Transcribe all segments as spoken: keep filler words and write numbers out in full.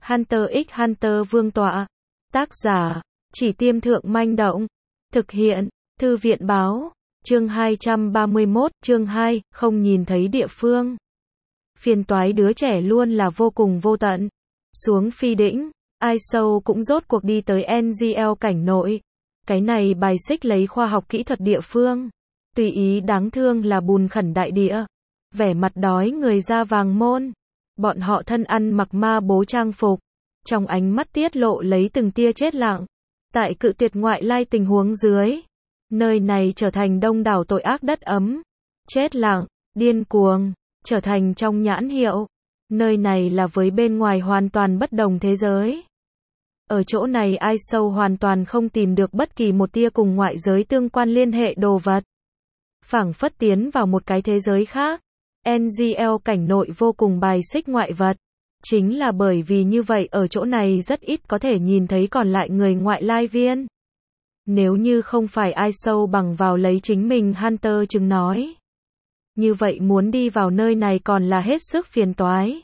Hunter x Hunter Vương tọa. Tác giả, Chỉ Tiêm Thượng Manh Động. Thực hiện, Thư viện Báo. Chương hai trăm ba mươi mốt, chương hai, không nhìn thấy địa phương. Phiền toái đứa trẻ luôn là vô cùng vô tận. Xuống Phi Đĩnh, Ai Sâu cũng rốt cuộc đi tới en giê lờ cảnh nội. Cái này bài xích lấy khoa học kỹ thuật địa phương. Tùy ý đáng thương là bùn khẩn đại địa. Vẻ mặt đói người da vàng môn. Bọn họ thân ăn mặc ma bố trang phục. Trong ánh mắt tiết lộ lấy từng tia chết lặng. Tại cự tuyệt ngoại lai tình huống dưới. Nơi này trở thành đông đảo tội ác đất ấm. Chết lặng, điên cuồng, trở thành trong nhãn hiệu. Nơi này là với bên ngoài hoàn toàn bất đồng thế giới. Ở chỗ này Ai Sâu hoàn toàn không tìm được bất kỳ một tia cùng ngoại giới tương quan liên hệ đồ vật. Phảng phất tiến vào một cái thế giới khác. en giê lờ cảnh nội vô cùng bài xích ngoại vật. Chính là bởi vì như vậy ở chỗ này rất ít có thể nhìn thấy còn lại người ngoại lai viên. Nếu như không phải Ai Sâu bằng vào lấy chính mình Hunter chứng nói. Như vậy muốn đi vào nơi này còn là hết sức phiền toái.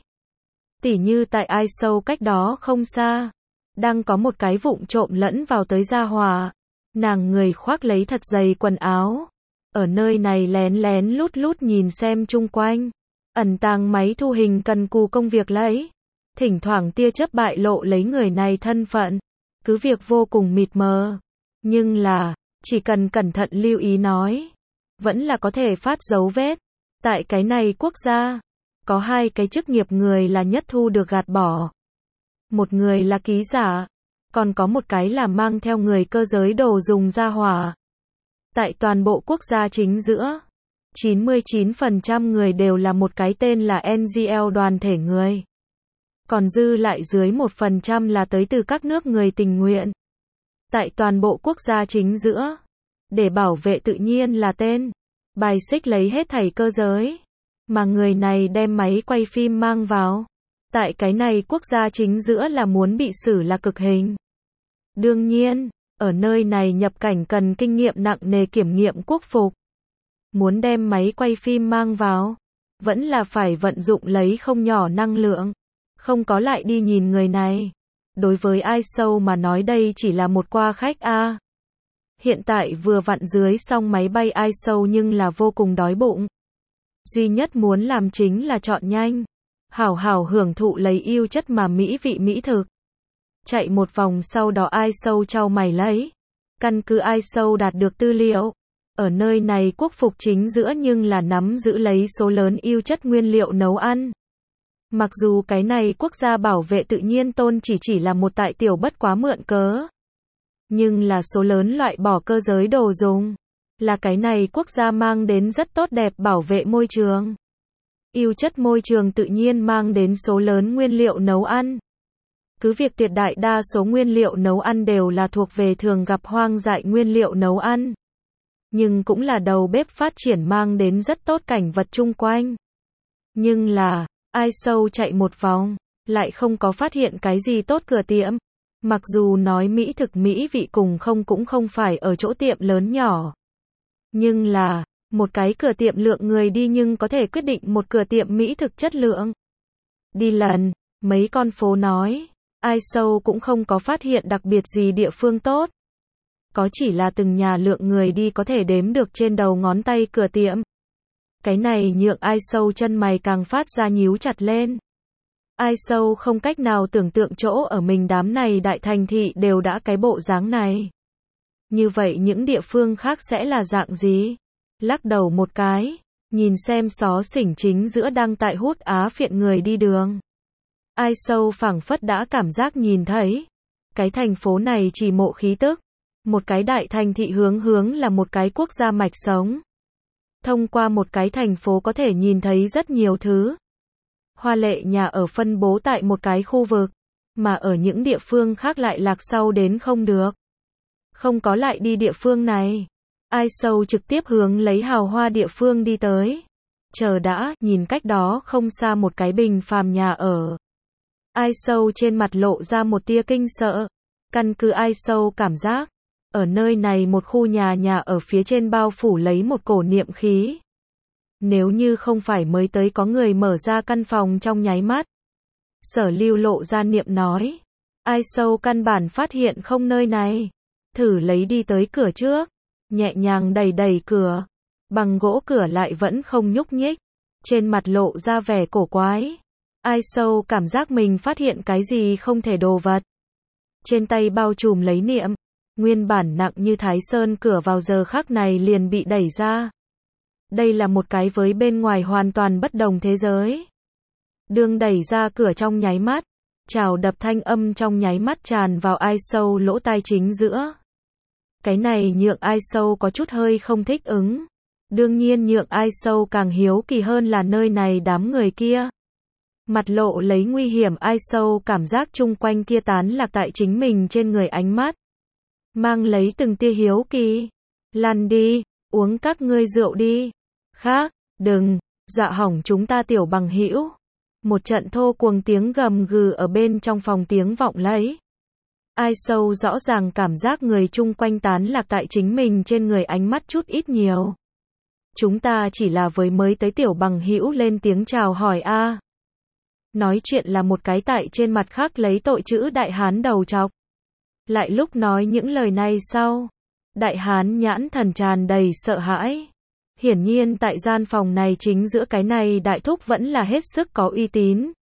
Tỉ như tại Ai Sâu cách đó không xa. Đang có một cái vụng trộm lẫn vào tới gia hỏa. Nàng người khoác lấy thật dày quần áo. Ở nơi này lén lén lút lút nhìn xem chung quanh. Ẩn tàng máy thu hình cần cù công việc lấy. Thỉnh thoảng tia chớp bại lộ lấy người này thân phận. Cứ việc vô cùng mịt mờ. Nhưng là, chỉ cần cẩn thận lưu ý nói. Vẫn là có thể phát dấu vết. Tại cái này quốc gia. Có hai cái chức nghiệp người là nhất thu được gạt bỏ. Một người là ký giả. Còn có một cái là mang theo người cơ giới đồ dùng gia hỏa. Tại toàn bộ quốc gia chính giữa. chín mươi chín phần trăm người đều là một cái tên là en giê lờ đoàn thể người. Còn dư lại dưới một phần trăm là tới từ các nước người tình nguyện. Tại toàn bộ quốc gia chính giữa. Để bảo vệ tự nhiên là tên. Bài xích lấy hết thảy cơ giới. Mà người này đem máy quay phim mang vào. Tại cái này quốc gia chính giữa là muốn bị xử là cực hình. Đương nhiên, ở nơi này nhập cảnh cần kinh nghiệm nặng nề kiểm nghiệm quốc phục. Muốn đem máy quay phim mang vào. Vẫn là phải vận dụng lấy không nhỏ năng lượng. Không có lại đi nhìn người này. Đối với Ai Sâu mà nói đây chỉ là một qua khách a. À. Hiện tại vừa vặn dưới xong máy bay Ai Sâu nhưng là vô cùng đói bụng. Duy nhất muốn làm chính là chọn nhanh. Hảo hảo hưởng thụ lấy yêu chất mà mỹ vị mỹ thực. Chạy một vòng sau đó Ai Sâu chau mày lấy. Căn cứ Ai Sâu đạt được tư liệu. Ở nơi này quốc phục chính giữa nhưng là nắm giữ lấy số lớn yêu chất nguyên liệu nấu ăn. Mặc dù cái này quốc gia bảo vệ tự nhiên tôn chỉ chỉ là một tại tiểu bất quá mượn cớ. Nhưng là số lớn loại bỏ cơ giới đồ dùng. Là cái này quốc gia mang đến rất tốt đẹp bảo vệ môi trường. Yêu chất môi trường tự nhiên mang đến số lớn nguyên liệu nấu ăn. Cứ việc tuyệt đại đa số nguyên liệu nấu ăn đều là thuộc về thường gặp hoang dại nguyên liệu nấu ăn. Nhưng cũng là đầu bếp phát triển mang đến rất tốt cảnh vật chung quanh. Nhưng là, Ai Sâu chạy một vòng, lại không có phát hiện cái gì tốt cửa tiệm. Mặc dù nói mỹ thực mỹ vị cùng không cũng không phải ở chỗ tiệm lớn nhỏ. Nhưng là, một cái cửa tiệm lượng người đi nhưng có thể quyết định một cửa tiệm mỹ thực chất lượng. Đi lần, mấy con phố nói, Ai Sâu cũng không có phát hiện đặc biệt gì địa phương tốt. Có chỉ là từng nhà lượng người đi có thể đếm được trên đầu ngón tay cửa tiệm. Cái này nhượng Ai Sâu chân mày càng phát ra nhíu chặt lên. Ai Sâu không cách nào tưởng tượng chỗ ở mình đám này đại thành thị đều đã cái bộ dáng này. Như vậy những địa phương khác sẽ là dạng gì? Lắc đầu một cái, nhìn xem xó xỉnh chính giữa đang tại hút á phiện người đi đường. Ai Sâu phảng phất đã cảm giác nhìn thấy. Cái thành phố này chỉ mộ khí tức. Một cái đại thành thị hướng hướng là một cái quốc gia mạch sống. Thông qua một cái thành phố có thể nhìn thấy rất nhiều thứ. Hoa lệ nhà ở phân bố tại một cái khu vực. Mà ở những địa phương khác lại lạc sau đến không được. Không có lại đi địa phương này. Ai Sâu trực tiếp hướng lấy hào hoa địa phương đi tới. Chờ đã, nhìn cách đó không xa một cái bình phàm nhà ở. Ai Sâu trên mặt lộ ra một tia kinh sợ. Căn cứ Ai Sâu cảm giác. Ở nơi này một khu nhà nhà ở phía trên bao phủ lấy một cổ niệm khí. Nếu như không phải mới tới có người mở ra căn phòng trong nháy mắt. Sở Lưu lộ ra niệm nói. Ai sâu căn bản phát hiện không nơi này. Thử lấy đi tới cửa trước. Nhẹ nhàng đẩy đẩy cửa. Bằng gỗ cửa lại vẫn không nhúc nhích. Trên mặt lộ ra vẻ cổ quái. Ai sâu cảm giác mình phát hiện cái gì không thể đồ vật. Trên tay bao trùm lấy niệm. Nguyên bản nặng như Thái Sơn cửa vào giờ khắc này liền bị đẩy ra. Đây là một cái với bên ngoài hoàn toàn bất đồng thế giới. Đường đẩy ra cửa trong nháy mắt. Chào đập thanh âm trong nháy mắt tràn vào ai sâu lỗ tai chính giữa. Cái này nhượng ai sâu có chút hơi không thích ứng. Đương nhiên nhượng ai sâu càng hiếu kỳ hơn là nơi này đám người kia. Mặt lộ lấy nguy hiểm ai sâu cảm giác chung quanh kia tán lạc tại chính mình trên người ánh mắt. Mang lấy từng tia hiếu kỳ. Lăn đi, uống các ngươi rượu đi. Khác, đừng, dọa hỏng chúng ta tiểu bằng hữu. Một trận thô cuồng tiếng gầm gừ ở bên trong phòng tiếng vọng lấy. Ai sâu rõ ràng cảm giác người chung quanh tán lạc tại chính mình trên người ánh mắt chút ít nhiều. Chúng ta chỉ là với mới tới tiểu bằng hữu lên tiếng chào hỏi a. Nói chuyện là một cái tại trên mặt khác lấy tội chữ đại hán đầu trọc. Lại lúc nói những lời này sau. Đại hán nhãn thần tràn đầy sợ hãi. Hiển nhiên tại gian phòng này chính giữa cái này đại thúc vẫn là hết sức có uy tín.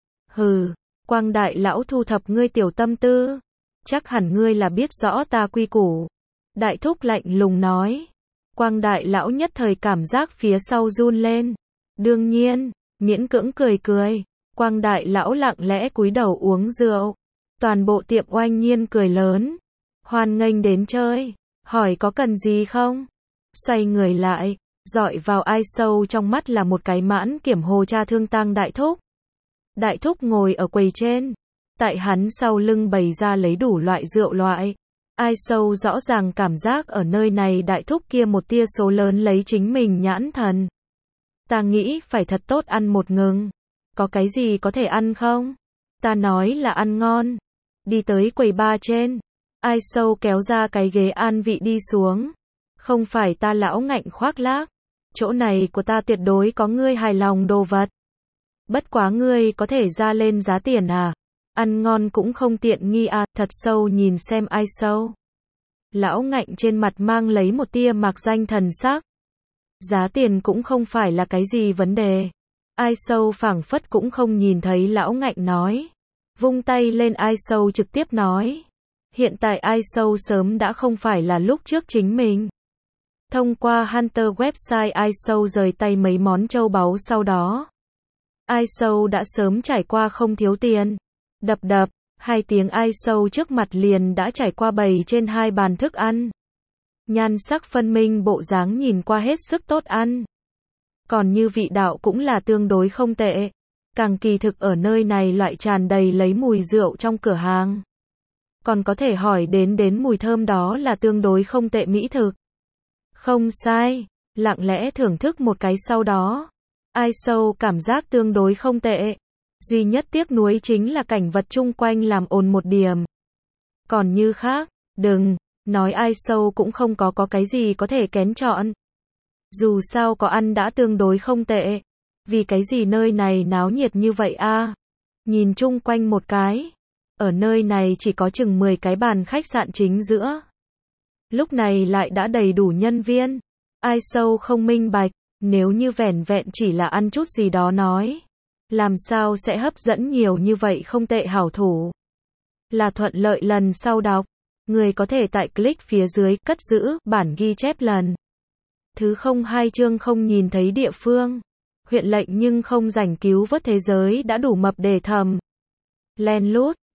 Hừ, Quang đại lão thu thập ngươi tiểu tâm tư. Chắc hẳn ngươi là biết rõ ta quy củ. Đại thúc lạnh lùng nói. Quang đại lão nhất thời cảm giác phía sau run lên. Đương nhiên, miễn cưỡng cười cười. Quang đại lão lặng lẽ cúi đầu uống rượu. Toàn bộ tiệm oanh nhiên cười lớn. Hoan nghênh đến chơi. Hỏi có cần gì không? Xoay người lại. Dọi vào ai sâu trong mắt là một cái mãn kiểm hồ cha thương tang đại thúc. Đại thúc ngồi ở quầy trên. Tại hắn sau lưng bày ra lấy đủ loại rượu loại. Ai sâu rõ ràng cảm giác ở nơi này đại thúc kia một tia số lớn lấy chính mình nhãn thần. Ta nghĩ phải thật tốt ăn một ngừng. Có cái gì có thể ăn không? Ta nói là ăn ngon. Đi tới quầy ba trên. Ai sâu kéo ra cái ghế an vị đi xuống. Không phải ta lão ngạnh khoác lác. Chỗ này của ta tuyệt đối có ngươi hài lòng đồ vật. Bất quá ngươi có thể ra lên giá tiền à? Ăn ngon cũng không tiện nghi à, thật sâu nhìn xem ai sâu. Lão ngạnh trên mặt mang lấy một tia mạc danh thần sắc. Giá tiền cũng không phải là cái gì vấn đề. Ai sâu phảng phất cũng không nhìn thấy lão ngạnh nói. Vung tay lên ai sâu trực tiếp nói. Hiện tại ai sâu sớm đã không phải là lúc trước chính mình. Thông qua Hunter website ai sâu rời tay mấy món châu báu sau đó. Ai sâu đã sớm trải qua không thiếu tiền. Đập đập, hai tiếng ai sâu trước mặt liền đã trải qua bày trên hai bàn thức ăn. Nhan sắc phân minh bộ dáng nhìn qua hết sức tốt ăn. Còn như vị đạo cũng là tương đối không tệ. Càng kỳ thực ở nơi này loại tràn đầy lấy mùi rượu trong cửa hàng. Còn có thể hỏi đến đến mùi thơm đó là tương đối không tệ mỹ thực. Không sai, lặng lẽ thưởng thức một cái sau đó. Ai sâu cảm giác tương đối không tệ. Duy nhất tiếc nuối chính là cảnh vật chung quanh làm ồn một điểm. Còn như khác, đừng, nói ai sâu cũng không có có cái gì có thể kén chọn. Dù sao có ăn đã tương đối không tệ. Vì cái gì nơi này náo nhiệt như vậy a? Nhìn chung quanh một cái. Ở nơi này chỉ có chừng mười cái bàn khách sạn chính giữa. Lúc này lại đã đầy đủ nhân viên. Ai sâu không minh bạch, nếu như vẻn vẹn chỉ là ăn chút gì đó nói. Làm sao sẽ hấp dẫn nhiều như vậy không tệ hảo thủ. Là thuận lợi lần sau đọc. Người có thể tại click phía dưới cất giữ bản ghi chép lần. Thứ không hai chương không nhìn thấy địa phương. Huyện lệnh nhưng không rảnh cứu vớt thế giới đã đủ mập để thầm. Len lút.